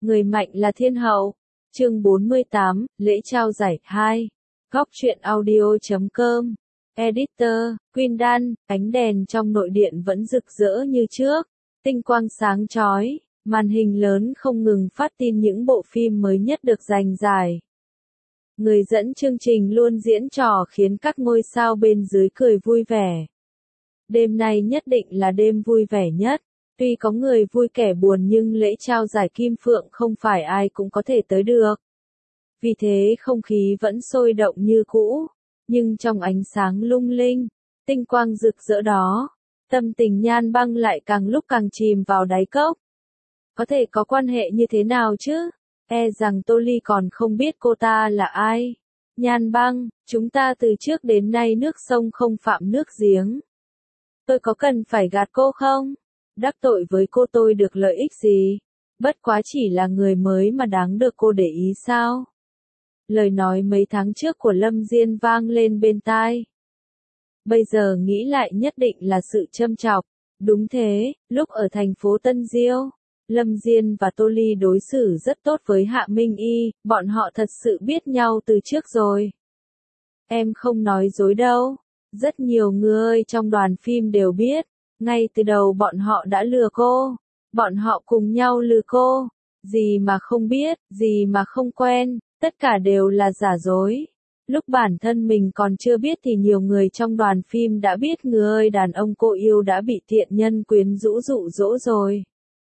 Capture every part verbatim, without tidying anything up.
Người mạnh là thiên hậu. Chương bốn mươi tám, lễ trao giải hai. Góc truyện audio chấm com. Editor, Quyên Đan, ánh đèn trong nội điện vẫn rực rỡ như trước. Tinh quang sáng chói, màn hình lớn không ngừng phát tin những bộ phim mới nhất được giành giải. Người dẫn chương trình luôn diễn trò khiến các ngôi sao bên dưới cười vui vẻ. Đêm nay nhất định là đêm vui vẻ nhất. Tuy có người vui kẻ buồn nhưng lễ trao giải Kim Phượng không phải ai cũng có thể tới được. Vì thế không khí vẫn sôi động như cũ, nhưng trong ánh sáng lung linh, tinh quang rực rỡ đó, tâm tình Nhan Băng lại càng lúc càng chìm vào đáy cốc. Có thể có quan hệ như thế nào chứ? E rằng Tô Ly còn không biết cô ta là ai. Nhan Băng, chúng ta từ trước đến nay nước sông không phạm nước giếng. Tôi có cần phải gạt cô không? Đắc tội với cô tôi được lợi ích gì? Bất quá chỉ là người mới mà đáng được cô để ý sao? Lời nói mấy tháng trước của Lâm Diên vang lên bên tai. Bây giờ nghĩ lại nhất định là sự châm chọc. Đúng thế, lúc ở thành phố Tân Diêu, Lâm Diên và Tô Ly đối xử rất tốt với Hạ Minh Y, bọn họ thật sự biết nhau từ trước rồi. Em không nói dối đâu, rất nhiều người trong đoàn phim đều biết, ngay từ đầu bọn họ đã lừa cô, bọn họ cùng nhau lừa cô, gì mà không biết, gì mà không quen, tất cả đều là giả dối. Lúc bản thân mình còn chưa biết thì nhiều người trong đoàn phim đã biết người đàn ông cô yêu đã bị thiện nhân quyến rũ dụ dỗ rồi.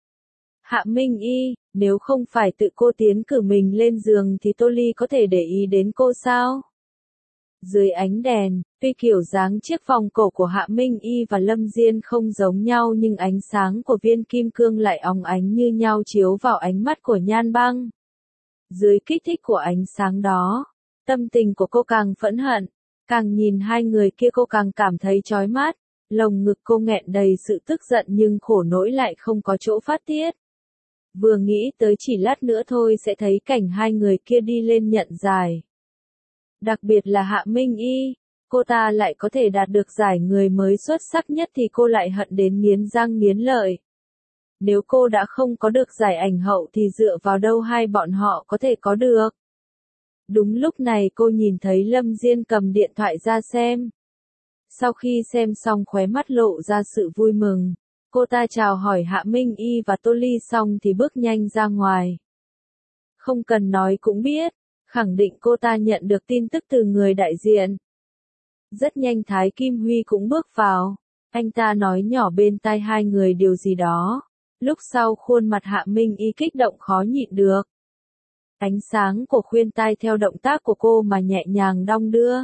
Hạ Minh Y, nếu không phải tự cô tiến cử mình lên giường thì Tô Ly có thể để ý đến cô sao? Dưới ánh đèn, tuy kiểu dáng chiếc vòng cổ của Hạ Minh Y và Lâm Diên không giống nhau nhưng ánh sáng của viên kim cương lại óng ánh như nhau chiếu vào ánh mắt của Nhan Băng. Dưới kích thích của ánh sáng đó, tâm tình của cô càng phẫn hận, càng nhìn hai người kia cô càng cảm thấy chói mắt, lồng ngực cô nghẹn đầy sự tức giận nhưng khổ nỗi lại không có chỗ phát tiết. Vừa nghĩ tới chỉ lát nữa thôi sẽ thấy cảnh hai người kia đi lên nhận giải. Đặc biệt là Hạ Minh Y, cô ta lại có thể đạt được giải người mới xuất sắc nhất thì cô lại hận đến nghiến răng nghiến lợi. Nếu cô đã không có được giải ảnh hậu thì dựa vào đâu hai bọn họ có thể có được. Đúng lúc này cô nhìn thấy Lâm Diên cầm điện thoại ra xem. Sau khi xem xong khóe mắt lộ ra sự vui mừng, cô ta chào hỏi Hạ Minh Y và Tô Ly xong thì bước nhanh ra ngoài. Không cần nói cũng biết, khẳng định cô ta nhận được tin tức từ người đại diện. Rất nhanh Thái Kim Huy cũng bước vào, anh ta nói nhỏ bên tai hai người điều gì đó. Lúc sau khuôn mặt Hạ Minh Y kích động khó nhịn được. Ánh sáng của khuyên tai theo động tác của cô mà nhẹ nhàng đong đưa.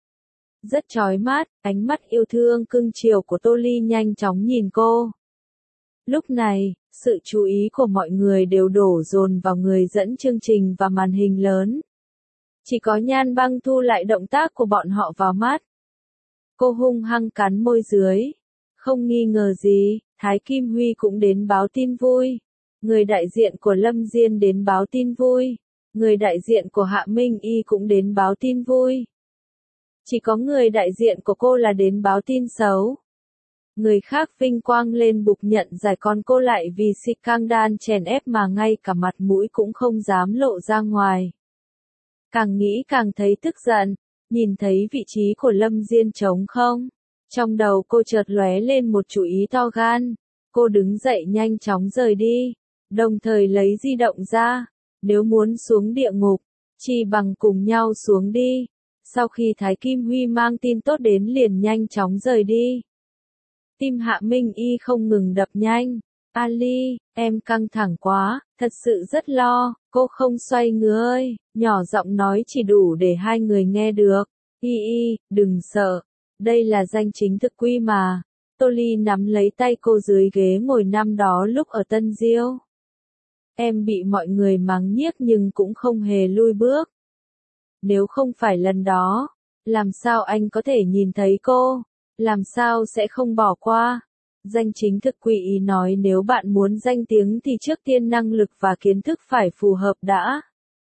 Rất chói mắt, ánh mắt yêu thương cưng chiều của Tô Ly nhanh chóng nhìn cô. Lúc này, sự chú ý của mọi người đều đổ dồn vào người dẫn chương trình và màn hình lớn. Chỉ có Nhan Băng thu lại động tác của bọn họ vào mắt. Cô hung hăng cắn môi dưới. Không nghi ngờ gì, Thái Kim Huy cũng đến báo tin vui. Người đại diện của Lâm Diên đến báo tin vui. Người đại diện của Hạ Minh Y cũng đến báo tin vui. Chỉ có người đại diện của cô là đến báo tin xấu. Người khác vinh quang lên bục nhận giải còn cô lại vì scandal chèn ép mà ngay cả mặt mũi cũng không dám lộ ra ngoài. Càng nghĩ càng thấy tức giận, nhìn thấy vị trí của Lâm Diên trống không. Trong đầu cô chợt lóe lên một chủ ý to gan. Cô đứng dậy nhanh chóng rời đi, đồng thời lấy di động ra. Nếu muốn xuống địa ngục, chỉ bằng cùng nhau xuống đi. Sau khi Thái Kim Huy mang tin tốt đến liền nhanh chóng rời đi. Tim Hạ Minh Y không ngừng đập nhanh. Ali, em căng thẳng quá, thật sự rất lo, cô không xoay người ơi, nhỏ giọng nói chỉ đủ để hai người nghe được. Y Y, đừng sợ, đây là danh chính thực quy mà. Tô Ly nắm lấy tay cô dưới ghế ngồi năm đó lúc ở Tân Diêu. Em bị mọi người mắng nhiếc nhưng cũng không hề lui bước. Nếu không phải lần đó, làm sao anh có thể nhìn thấy cô? Làm sao sẽ không bỏ qua? Danh chính thực quy ý nói nếu bạn muốn danh tiếng thì trước tiên năng lực và kiến thức phải phù hợp đã.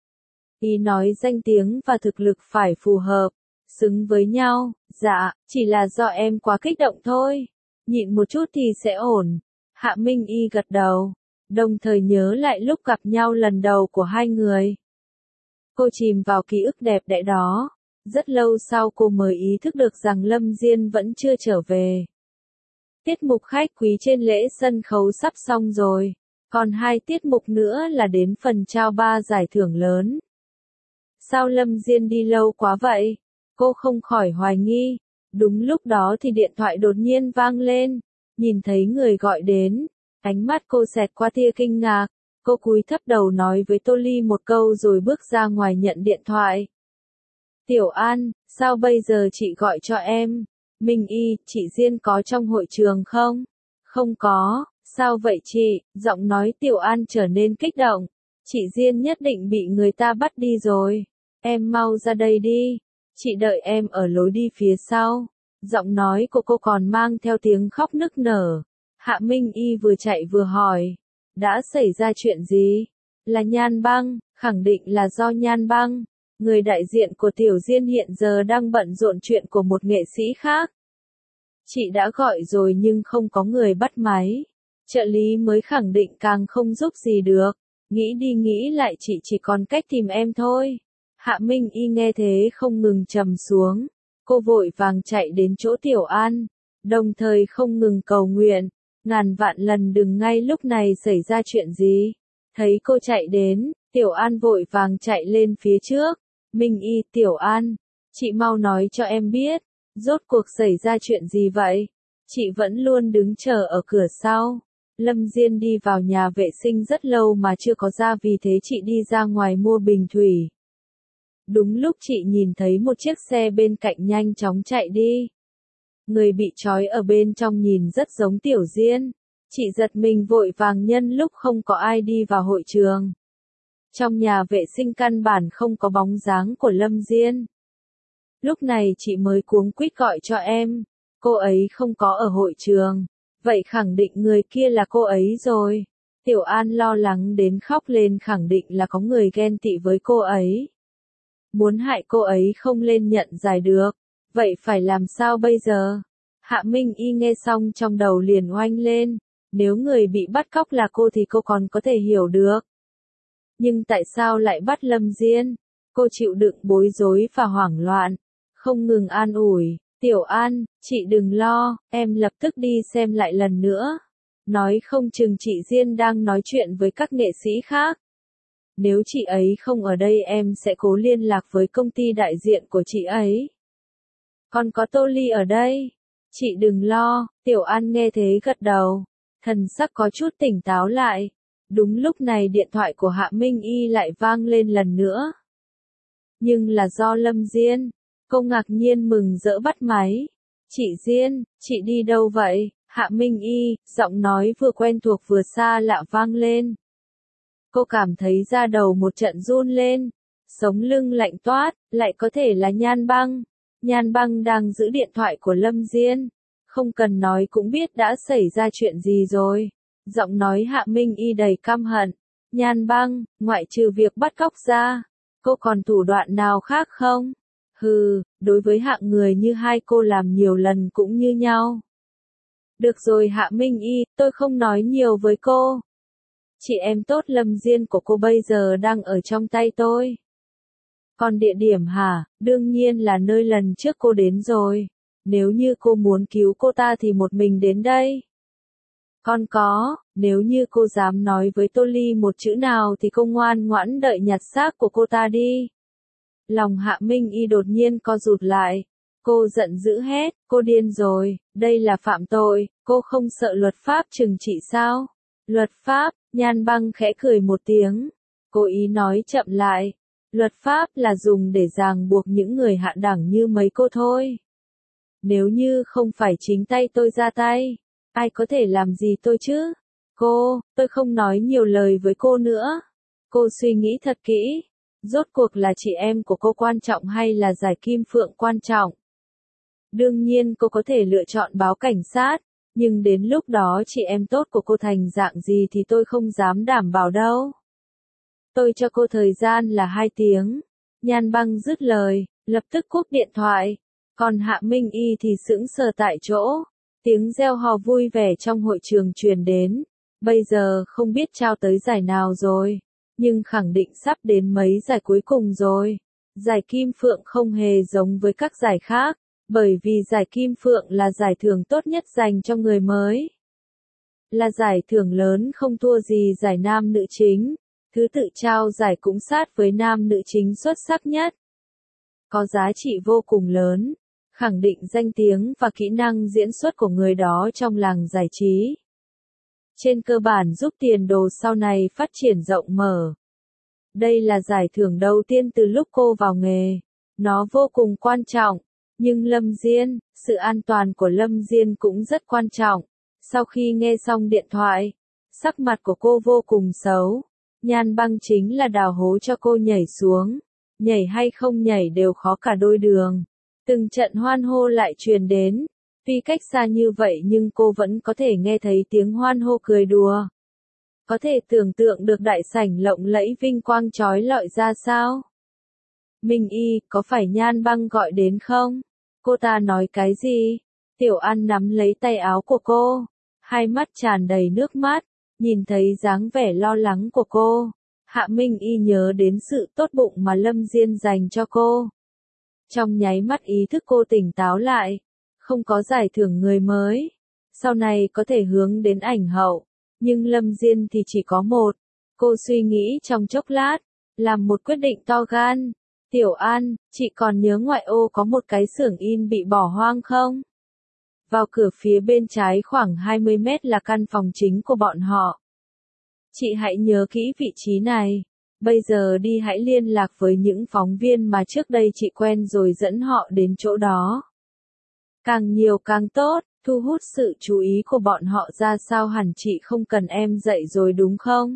Ý nói danh tiếng và thực lực phải phù hợp, xứng với nhau. Dạ, chỉ là do em quá kích động thôi. Nhịn một chút thì sẽ ổn. Hạ Minh Y gật đầu. đồng thời nhớ lại lúc gặp nhau lần đầu của hai người. Cô chìm vào ký ức đẹp đẽ đó. Rất lâu sau cô mới ý thức được rằng Lâm Diên vẫn chưa trở về. Tiết mục khách quý trên lễ sân khấu sắp xong rồi. Còn hai tiết mục nữa là đến phần trao ba giải thưởng lớn. Sao Lâm Diên đi lâu quá vậy? Cô không khỏi hoài nghi. Đúng lúc đó thì điện thoại đột nhiên vang lên. Nhìn thấy người gọi đến. Ánh mắt cô xẹt qua tia kinh ngạc. Cô cúi thấp đầu nói với Tô Ly một câu rồi bước ra ngoài nhận điện thoại. Tiểu An, sao bây giờ chị gọi cho em? Minh Y, chị Diên có trong hội trường không? Không có, sao vậy chị? Giọng nói Tiểu An trở nên kích động. Chị Diên nhất định bị người ta bắt đi rồi. Em mau ra đây đi. Chị đợi em ở lối đi phía sau. Giọng nói của cô còn mang theo tiếng khóc nức nở. Hạ Minh Y vừa chạy vừa hỏi. Đã xảy ra chuyện gì? Là Nhan Băng, khẳng định là do Nhan Băng. Người đại diện của Tiểu Diên hiện giờ đang bận rộn chuyện của một nghệ sĩ khác. Chị đã gọi rồi nhưng không có người bắt máy. Trợ lý mới khẳng định càng không giúp gì được. Nghĩ đi nghĩ lại chị chỉ còn cách tìm em thôi. Hạ Minh Y nghe thế không ngừng trầm xuống. Cô vội vàng chạy đến chỗ Tiểu An. Đồng thời không ngừng cầu nguyện. Ngàn vạn lần đừng ngay lúc này xảy ra chuyện gì. Thấy cô chạy đến, Tiểu An vội vàng chạy lên phía trước. Minh Y, Tiểu An, chị mau nói cho em biết, rốt cuộc xảy ra chuyện gì vậy? Chị vẫn luôn đứng chờ ở cửa sau. Lâm Diên đi vào nhà vệ sinh rất lâu mà chưa có ra, vì thế chị đi ra ngoài mua bình thủy. Đúng lúc chị nhìn thấy một chiếc xe bên cạnh nhanh chóng chạy đi. Người bị trói ở bên trong nhìn rất giống Tiểu Diên. Chị giật mình vội vàng nhân lúc không có ai đi vào hội trường. Trong nhà vệ sinh căn bản không có bóng dáng của Lâm Diên. Lúc này chị mới cuống quýt gọi cho em. Cô ấy không có ở hội trường. Vậy khẳng định người kia là cô ấy rồi. Tiểu An lo lắng đến khóc lên, khẳng định là có người ghen tị với cô ấy. Muốn hại cô ấy không lên nhận giải được. Vậy phải làm sao bây giờ? Hạ Minh Y nghe xong trong đầu liền oanh lên. Nếu người bị bắt cóc là cô thì cô còn có thể hiểu được. Nhưng tại sao lại bắt Lâm Diên? Cô chịu đựng bối rối và hoảng loạn. Không ngừng an ủi. Tiểu An, chị đừng lo, em lập tức đi xem lại lần nữa. Nói không chừng chị Diên đang nói chuyện với các nghệ sĩ khác. Nếu chị ấy không ở đây em sẽ cố liên lạc với công ty đại diện của chị ấy. Còn có Tô Ly ở đây. Chị đừng lo, Tiểu An nghe thế gật đầu. Thần sắc có chút tỉnh táo lại. Đúng lúc này điện thoại của Hạ Minh Y lại vang lên lần nữa. Nhưng là do Lâm Diên. Cô ngạc nhiên mừng rỡ bắt máy. Chị Diên, chị đi đâu vậy? Hạ Minh Y, giọng nói vừa quen thuộc vừa xa lạ vang lên. Cô cảm thấy da đầu một trận run lên. Sống lưng lạnh toát, lại có thể là Nhan Băng. Nhan Băng đang giữ điện thoại của Lâm Diên. Không cần nói cũng biết đã xảy ra chuyện gì rồi. Giọng nói Hạ Minh Y đầy căm hận. Nhan Băng, ngoại trừ việc bắt cóc ra, cô còn thủ đoạn nào khác không? Hừ, đối với hạng người như hai cô làm nhiều lần cũng như nhau. Được rồi Hạ Minh Y, tôi không nói nhiều với cô. Chị em tốt Lâm Diên của cô bây giờ đang ở trong tay tôi. Còn địa điểm hả? Đương nhiên là nơi lần trước cô đến rồi. Nếu như cô muốn cứu cô ta thì một mình đến đây. Còn có, nếu như cô dám nói với Tô Ly một chữ nào thì cô ngoan ngoãn đợi nhặt xác của cô ta đi. Lòng Hạ Minh Y đột nhiên co rụt lại. Cô giận dữ hét, cô điên rồi, đây là phạm tội, cô không sợ luật pháp trừng trị sao? Luật pháp, Nhan Băng khẽ cười một tiếng. Cô ý nói chậm lại. Luật pháp là dùng để ràng buộc những người hạ đẳng như mấy cô thôi. Nếu như không phải chính tay tôi ra tay, ai có thể làm gì tôi chứ? Cô, tôi không nói nhiều lời với cô nữa. Cô suy nghĩ thật kỹ. Rốt cuộc là chị em của cô quan trọng hay là giải Kim Phượng quan trọng? Đương nhiên cô có thể lựa chọn báo cảnh sát, nhưng đến lúc đó chị em tốt của cô thành dạng gì thì tôi không dám đảm bảo đâu. Tôi cho cô thời gian là hai tiếng. Nhan Băng dứt lời, lập tức cúp điện thoại. Còn Hạ Minh Y thì sững sờ tại chỗ. Tiếng reo hò vui vẻ trong hội trường truyền đến. Bây giờ không biết trao tới giải nào rồi, nhưng khẳng định sắp đến mấy giải cuối cùng rồi. Giải Kim Phượng không hề giống với các giải khác, bởi vì giải Kim Phượng là giải thưởng tốt nhất dành cho người mới. Là giải thưởng lớn không thua gì giải nam nữ chính, thứ tự trao giải cũng sát với nam nữ chính xuất sắc nhất. Có giá trị vô cùng lớn, khẳng định danh tiếng và kỹ năng diễn xuất của người đó trong làng giải trí. Trên cơ bản giúp tiền đồ sau này phát triển rộng mở. Đây là giải thưởng đầu tiên từ lúc cô vào nghề. Nó vô cùng quan trọng, nhưng Lâm Diên, sự an toàn của Lâm Diên cũng rất quan trọng. Sau khi nghe xong điện thoại, sắc mặt của cô vô cùng xấu. Nhan Băng chính là đào hố cho cô nhảy xuống. Nhảy hay không nhảy đều khó cả đôi đường. Từng trận hoan hô lại truyền đến. Tuy cách xa như vậy nhưng cô vẫn có thể nghe thấy tiếng hoan hô cười đùa. Có thể tưởng tượng được đại sảnh lộng lẫy vinh quang chói lọi ra sao? Minh Y, có phải Nhan Băng gọi đến không? Cô ta nói cái gì? Tiểu An nắm lấy tay áo của cô, hai mắt tràn đầy nước mắt, nhìn thấy dáng vẻ lo lắng của cô. Hạ Minh Y nhớ đến sự tốt bụng mà Lâm Diên dành cho cô. Trong nháy mắt ý thức cô tỉnh táo lại, không có giải thưởng người mới, sau này có thể hướng đến ảnh hậu, nhưng Lâm Diên thì chỉ có một. Cô suy nghĩ trong chốc lát, làm một quyết định to gan. Tiểu An, chị còn nhớ ngoại ô có một cái xưởng in bị bỏ hoang không? Vào cửa phía bên trái khoảng hai mươi mét là căn phòng chính của bọn họ. Chị hãy nhớ kỹ vị trí này. Bây giờ đi hãy liên lạc với những phóng viên mà trước đây chị quen rồi dẫn họ đến chỗ đó. Càng nhiều càng tốt, thu hút sự chú ý của bọn họ ra sao hẳn chị không cần em dạy rồi đúng không?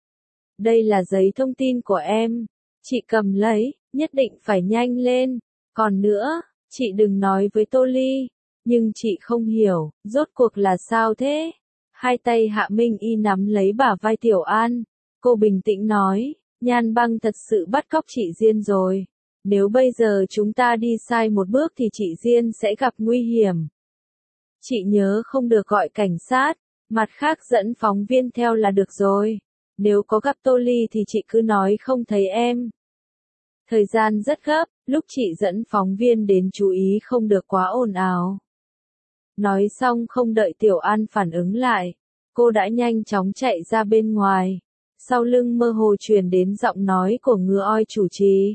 Đây là giấy thông tin của em. Chị cầm lấy, nhất định phải nhanh lên. Còn nữa, chị đừng nói với Tô Ly. Nhưng chị không hiểu, rốt cuộc là sao thế? Hai tay Hạ Minh Y nắm lấy bả vai Tiểu An. Cô bình tĩnh nói, Nhan Băng thật sự bắt cóc chị Diên rồi. Nếu bây giờ chúng ta đi sai một bước thì chị Diên sẽ gặp nguy hiểm. Chị nhớ không được gọi cảnh sát, mặt khác dẫn phóng viên theo là được rồi. Nếu có gặp Tô Ly thì chị cứ nói không thấy em. Thời gian rất gấp, lúc chị dẫn phóng viên đến chú ý không được quá ồn ào. Nói xong không đợi Tiểu An phản ứng lại, cô đã nhanh chóng chạy ra bên ngoài. Sau lưng mơ hồ truyền đến giọng nói của Ngựa Oi chủ trì.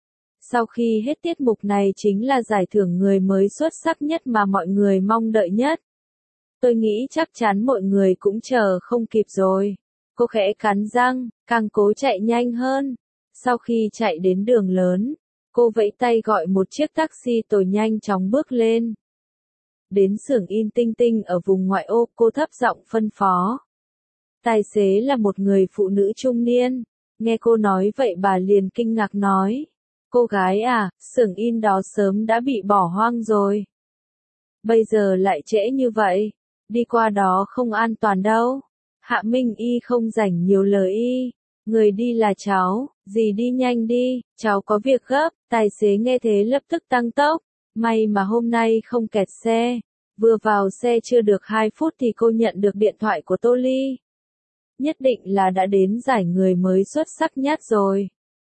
Sau khi hết tiết mục này chính là giải thưởng người mới xuất sắc nhất mà mọi người mong đợi nhất. Tôi nghĩ chắc chắn mọi người cũng chờ không kịp rồi. Cô khẽ cắn răng, càng cố chạy nhanh hơn. Sau khi chạy đến đường lớn, cô vẫy tay gọi một chiếc taxi rồi nhanh chóng bước lên. Đến xưởng in Tinh Tinh ở vùng ngoại ô, cô thấp giọng phân phó. Tài xế là một người phụ nữ trung niên. Nghe cô nói vậy bà liền kinh ngạc nói. Cô gái à, xưởng in đó sớm đã bị bỏ hoang rồi. Bây giờ lại trễ như vậy, đi qua đó không an toàn đâu. Hạ Minh Y không rảnh nhiều lời y. Người đi là cháu, dì đi nhanh đi, cháu có việc gấp. Tài xế nghe thế lập tức tăng tốc. May mà hôm nay không kẹt xe. Vừa vào xe chưa được hai phút thì cô nhận được điện thoại của Tô Ly. Nhất định là đã đến giải người mới xuất sắc nhất rồi.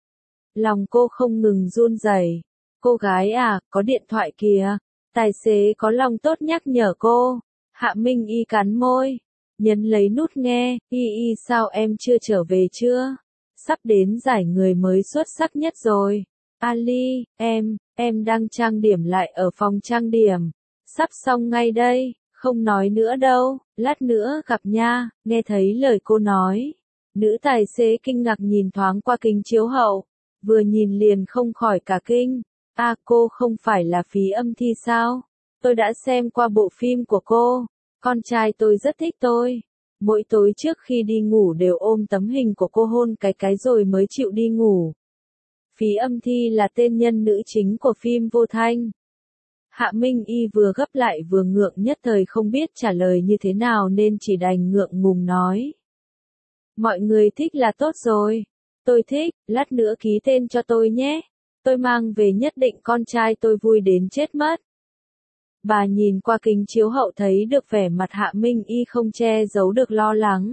Lòng cô không ngừng run rẩy. Cô gái à, có điện thoại kìa. Tài xế có lòng tốt nhắc nhở cô. Hạ Minh Y cắn môi, nhấn lấy nút nghe. Y y sao em chưa trở về chưa? Sắp đến giải người mới xuất sắc nhất rồi. Ali, em, em đang trang điểm lại ở phòng trang điểm. Sắp xong ngay đây, không nói nữa đâu, lát nữa gặp nha. Nghe thấy lời cô nói, nữ tài xế kinh ngạc nhìn thoáng qua kính chiếu hậu, vừa nhìn liền không khỏi cả kinh. À, cô không phải là Phí Âm Thi sao? Tôi đã xem qua bộ phim của cô, con trai tôi rất thích tôi. Mỗi tối trước khi đi ngủ đều ôm tấm hình của cô hôn cái cái rồi mới chịu đi ngủ. Phí Âm Thi là tên nhân nữ chính của phim Vô Thanh. Hạ Minh Y vừa gấp lại vừa ngượng, nhất thời không biết trả lời như thế nào nên chỉ đành ngượng ngùng nói. Mọi người thích là tốt rồi. Tôi thích, lát nữa ký tên cho tôi nhé. Tôi mang về nhất định con trai tôi vui đến chết mất. Bà nhìn qua kính chiếu hậu thấy được vẻ mặt Hạ Minh Y không che giấu được lo lắng.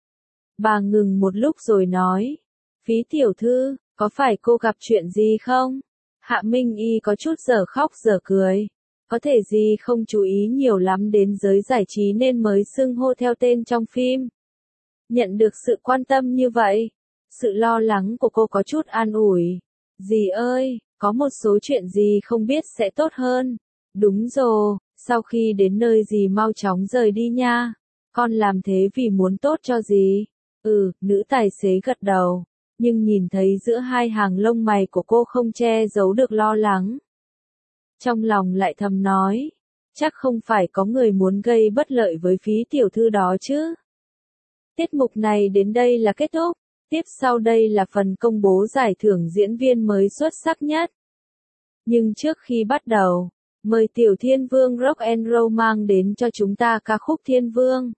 Bà ngừng một lúc rồi nói, Phí tiểu thư, có phải cô gặp chuyện gì không? Hạ Minh Y có chút dở khóc dở cười. Có thể gì không chú ý nhiều lắm đến giới giải trí nên mới xưng hô theo tên trong phim. Nhận được sự quan tâm như vậy, sự lo lắng của cô có chút an ủi. Dì ơi, có một số chuyện dì không biết sẽ tốt hơn. Đúng rồi, sau khi đến nơi dì mau chóng rời đi nha. Con làm thế vì muốn tốt cho dì. Ừ, nữ tài xế gật đầu. Nhưng nhìn thấy giữa hai hàng lông mày của cô không che giấu được lo lắng. Trong lòng lại thầm nói, chắc không phải có người muốn gây bất lợi với Phí tiểu thư đó chứ. Tiết mục này đến đây là kết thúc, tiếp sau đây là phần công bố giải thưởng diễn viên mới xuất sắc nhất. Nhưng trước khi bắt đầu, mời Tiểu Thiên Vương Rock and Roll mang đến cho chúng ta ca khúc Thiên Vương.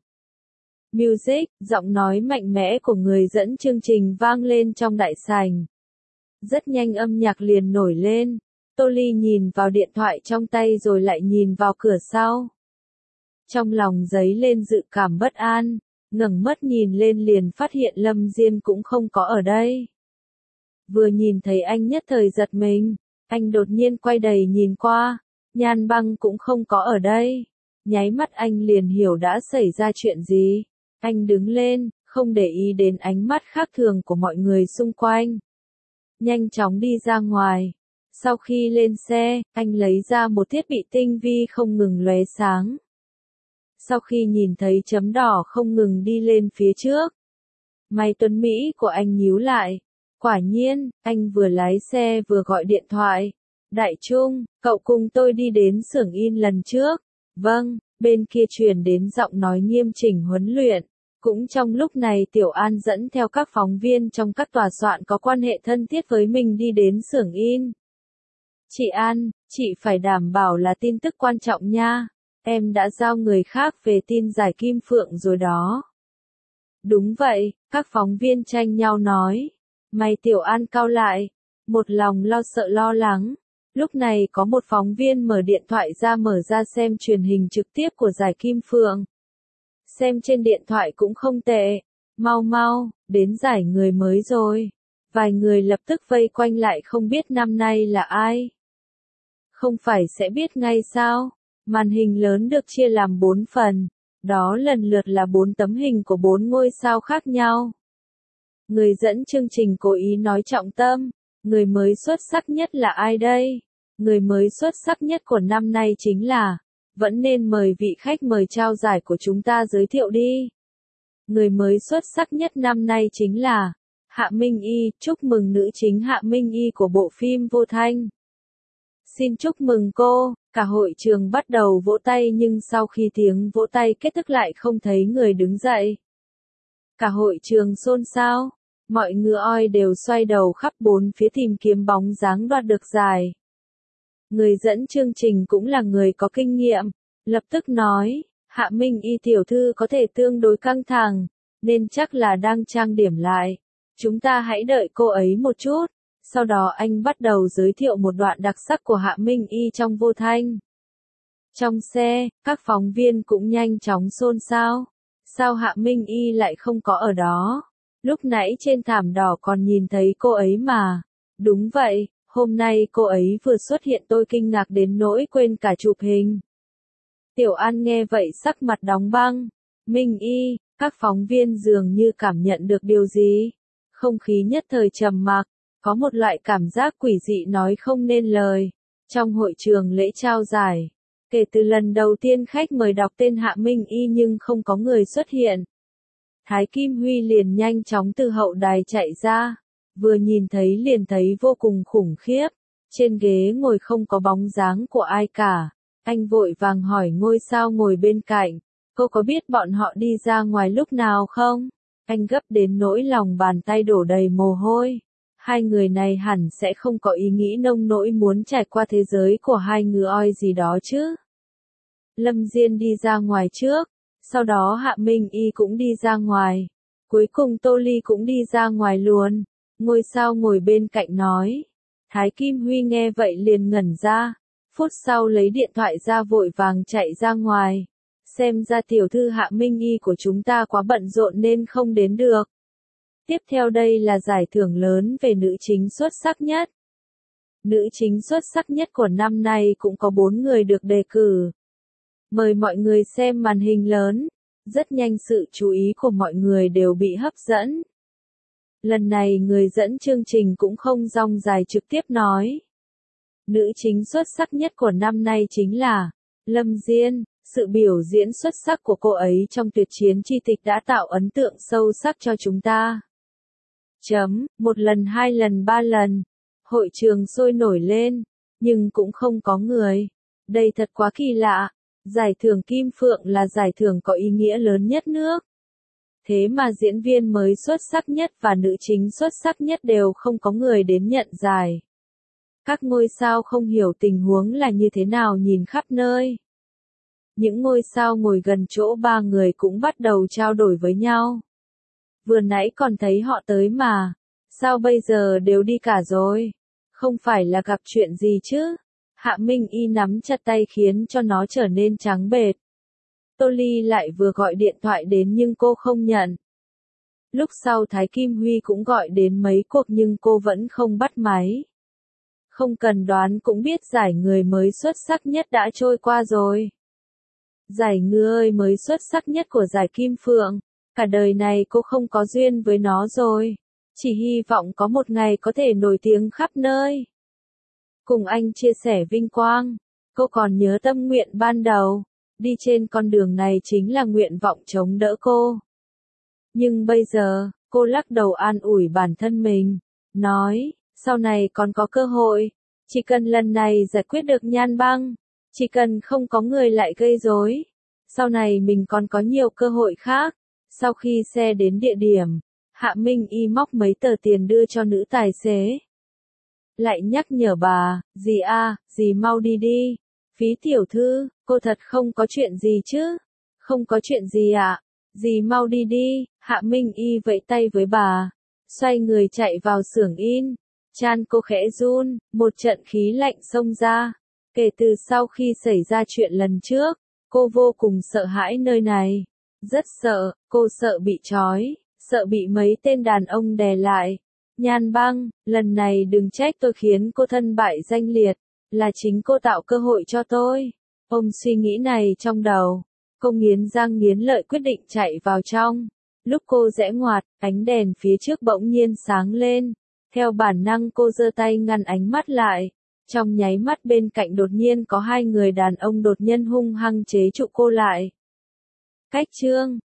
Music, giọng nói mạnh mẽ của người dẫn chương trình vang lên trong đại sảnh. Rất nhanh âm nhạc liền nổi lên. Tô Ly nhìn vào điện thoại trong tay rồi lại nhìn vào cửa sau. Trong lòng dấy lên dự cảm bất an, ngẩng mắt nhìn lên liền phát hiện Lâm Diên cũng không có ở đây. Vừa nhìn thấy anh nhất thời giật mình, anh đột nhiên quay đầy nhìn qua, Nhan Băng cũng không có ở đây. Nháy mắt anh liền hiểu đã xảy ra chuyện gì. Anh đứng lên, không để ý đến ánh mắt khác thường của mọi người xung quanh. Nhanh chóng đi ra ngoài. Sau khi lên xe, anh lấy ra một thiết bị tinh vi không ngừng lóe sáng. Sau khi nhìn thấy chấm đỏ không ngừng đi lên phía trước, mày tuấn Mỹ của anh nhíu lại. Quả nhiên, anh vừa lái xe vừa gọi điện thoại. Đại Trung, cậu cùng tôi đi đến xưởng in lần trước. Vâng, bên kia truyền đến giọng nói nghiêm chỉnh huấn luyện. Cũng trong lúc này Tiểu An dẫn theo các phóng viên trong các tòa soạn có quan hệ thân thiết với mình đi đến xưởng in. Chị An, chị phải đảm bảo là tin tức quan trọng nha. Em đã giao người khác về tin giải Kim Phượng rồi đó. Đúng vậy, các phóng viên tranh nhau nói. Mày Tiểu An cau lại, một lòng lo sợ lo lắng. Lúc này có một phóng viên mở điện thoại ra mở ra xem truyền hình trực tiếp của giải Kim Phượng. Xem trên điện thoại cũng không tệ. Mau mau, đến giải người mới rồi. Vài người lập tức vây quanh lại không biết năm nay là ai. Không phải sẽ biết ngay sao? Màn hình lớn được chia làm bốn phần. Đó lần lượt là bốn tấm hình của bốn ngôi sao khác nhau. Người dẫn chương trình cố ý nói trọng tâm. Người mới xuất sắc nhất là ai đây? Người mới xuất sắc nhất của năm nay chính là... Vẫn nên mời vị khách mời trao giải của chúng ta giới thiệu đi. Người mới xuất sắc nhất năm nay chính là... Hạ Minh Y, chúc mừng nữ chính Hạ Minh Y của bộ phim Vô Thanh. Xin chúc mừng cô, cả hội trường bắt đầu vỗ tay nhưng sau khi tiếng vỗ tay kết thúc lại không thấy người đứng dậy. Cả hội trường xôn xao, mọi ngựa oi đều xoay đầu khắp bốn phía tìm kiếm bóng dáng đoạt được giải. Người dẫn chương trình cũng là người có kinh nghiệm, lập tức nói, Hạ Minh Y tiểu thư có thể tương đối căng thẳng, nên chắc là đang trang điểm lại. Chúng ta hãy đợi cô ấy một chút. Sau đó anh bắt đầu giới thiệu một đoạn đặc sắc của Hạ Minh Y trong Vô Thanh. Trong xe, các phóng viên cũng nhanh chóng xôn xao. Sao Hạ Minh Y lại không có ở đó? Lúc nãy trên thảm đỏ còn nhìn thấy cô ấy mà. Đúng vậy, hôm nay cô ấy vừa xuất hiện tôi kinh ngạc đến nỗi quên cả chụp hình. Tiểu An nghe vậy sắc mặt đóng băng. Minh Y, các phóng viên dường như cảm nhận được điều gì. Không khí nhất thời trầm mặc. Có một loại cảm giác quỷ dị nói không nên lời. Trong hội trường lễ trao giải, kể từ lần đầu tiên khách mời đọc tên Hạ Minh Y nhưng không có người xuất hiện. Thái Kim Huy liền nhanh chóng từ hậu đài chạy ra. Vừa nhìn thấy liền thấy vô cùng khủng khiếp. Trên ghế ngồi không có bóng dáng của ai cả. Anh vội vàng hỏi ngôi sao ngồi bên cạnh. Cô có biết bọn họ đi ra ngoài lúc nào không? Anh gấp đến nỗi lòng bàn tay đổ đầy mồ hôi. Hai người này hẳn sẽ không có ý nghĩ nông nỗi muốn trải qua thế giới của hai ngựa oi gì đó chứ. Lâm Diên đi ra ngoài trước, sau đó Hạ Minh Y cũng đi ra ngoài, cuối cùng Tô Ly cũng đi ra ngoài luôn. Ngôi sao ngồi bên cạnh nói. Thái Kim Huy nghe vậy liền ngẩn ra, Phút sau lấy điện thoại ra vội vàng chạy ra ngoài. Xem ra tiểu thư Hạ Minh Y của chúng ta quá bận rộn nên không đến được. Tiếp theo đây là giải thưởng lớn về nữ chính xuất sắc nhất. Nữ chính xuất sắc nhất của năm nay cũng có bốn người được đề cử. Mời mọi người xem màn hình lớn. Rất nhanh sự chú ý của mọi người đều bị hấp dẫn. Lần này người dẫn chương trình cũng không rong dài trực tiếp nói. Nữ chính xuất sắc nhất của năm nay chính là Lâm Diên. Sự biểu diễn xuất sắc của cô ấy trong Tuyệt Chiến Chi Tịch đã tạo ấn tượng sâu sắc cho chúng ta. Chấm, một lần hai lần ba lần. Hội trường sôi nổi lên, nhưng cũng không có người. Đây thật quá kỳ lạ. Giải thưởng Kim Phượng là giải thưởng có ý nghĩa lớn nhất nước. Thế mà diễn viên mới xuất sắc nhất và nữ chính xuất sắc nhất đều không có người đến nhận giải. Các ngôi sao không hiểu tình huống là như thế nào nhìn khắp nơi. Những ngôi sao ngồi gần chỗ ba người cũng bắt đầu trao đổi với nhau. Vừa nãy còn thấy họ tới mà. Sao bây giờ đều đi cả rồi? Không phải là gặp chuyện gì chứ? Hạ Minh Y nắm chặt tay khiến cho nó trở nên trắng bệch. Tô Ly lại vừa gọi điện thoại đến nhưng cô không nhận. Lúc sau Thái Kim Huy cũng gọi đến mấy cuộc nhưng cô vẫn không bắt máy. Không cần đoán cũng biết giải người mới xuất sắc nhất đã trôi qua rồi. Giải người mới xuất sắc nhất của giải Kim Phượng. Cả đời này cô không có duyên với nó rồi. Chỉ hy vọng có một ngày có thể nổi tiếng khắp nơi. Cùng anh chia sẻ vinh quang. Cô còn nhớ tâm nguyện ban đầu. Đi trên con đường này chính là nguyện vọng chống đỡ cô. Nhưng bây giờ, cô lắc đầu an ủi bản thân mình. Nói, sau này còn có cơ hội. Chỉ cần lần này giải quyết được Nhan Băng. Chỉ cần không có người lại gây rối. Sau này mình còn có nhiều cơ hội khác. Sau khi xe đến địa điểm, Hạ Minh Y móc mấy tờ tiền đưa cho nữ tài xế. Lại nhắc nhở bà, dì a, dì mau đi đi. Phí tiểu thư, cô thật không có chuyện gì chứ? Không có chuyện gì ạ. À? Dì mau đi đi. Hạ Minh Y vẫy tay với bà. Xoay người chạy vào xưởng in. Chan cô khẽ run, một trận khí lạnh xông ra. Kể từ sau khi xảy ra chuyện lần trước, cô vô cùng sợ hãi nơi này. Rất sợ, cô sợ bị trói, sợ bị mấy tên đàn ông đè lại. Nhan Băng, lần này đừng trách tôi khiến cô thân bại danh liệt, là chính cô tạo cơ hội cho tôi. Ôm suy nghĩ này trong đầu, cô nghiến răng nghiến lợi quyết định chạy vào trong. Lúc cô rẽ ngoặt, ánh đèn phía trước bỗng nhiên sáng lên. Theo bản năng cô giơ tay ngăn ánh mắt lại. Trong nháy mắt bên cạnh đột nhiên có hai người đàn ông đột nhiên hung hăng chế trụ cô lại. Cách chương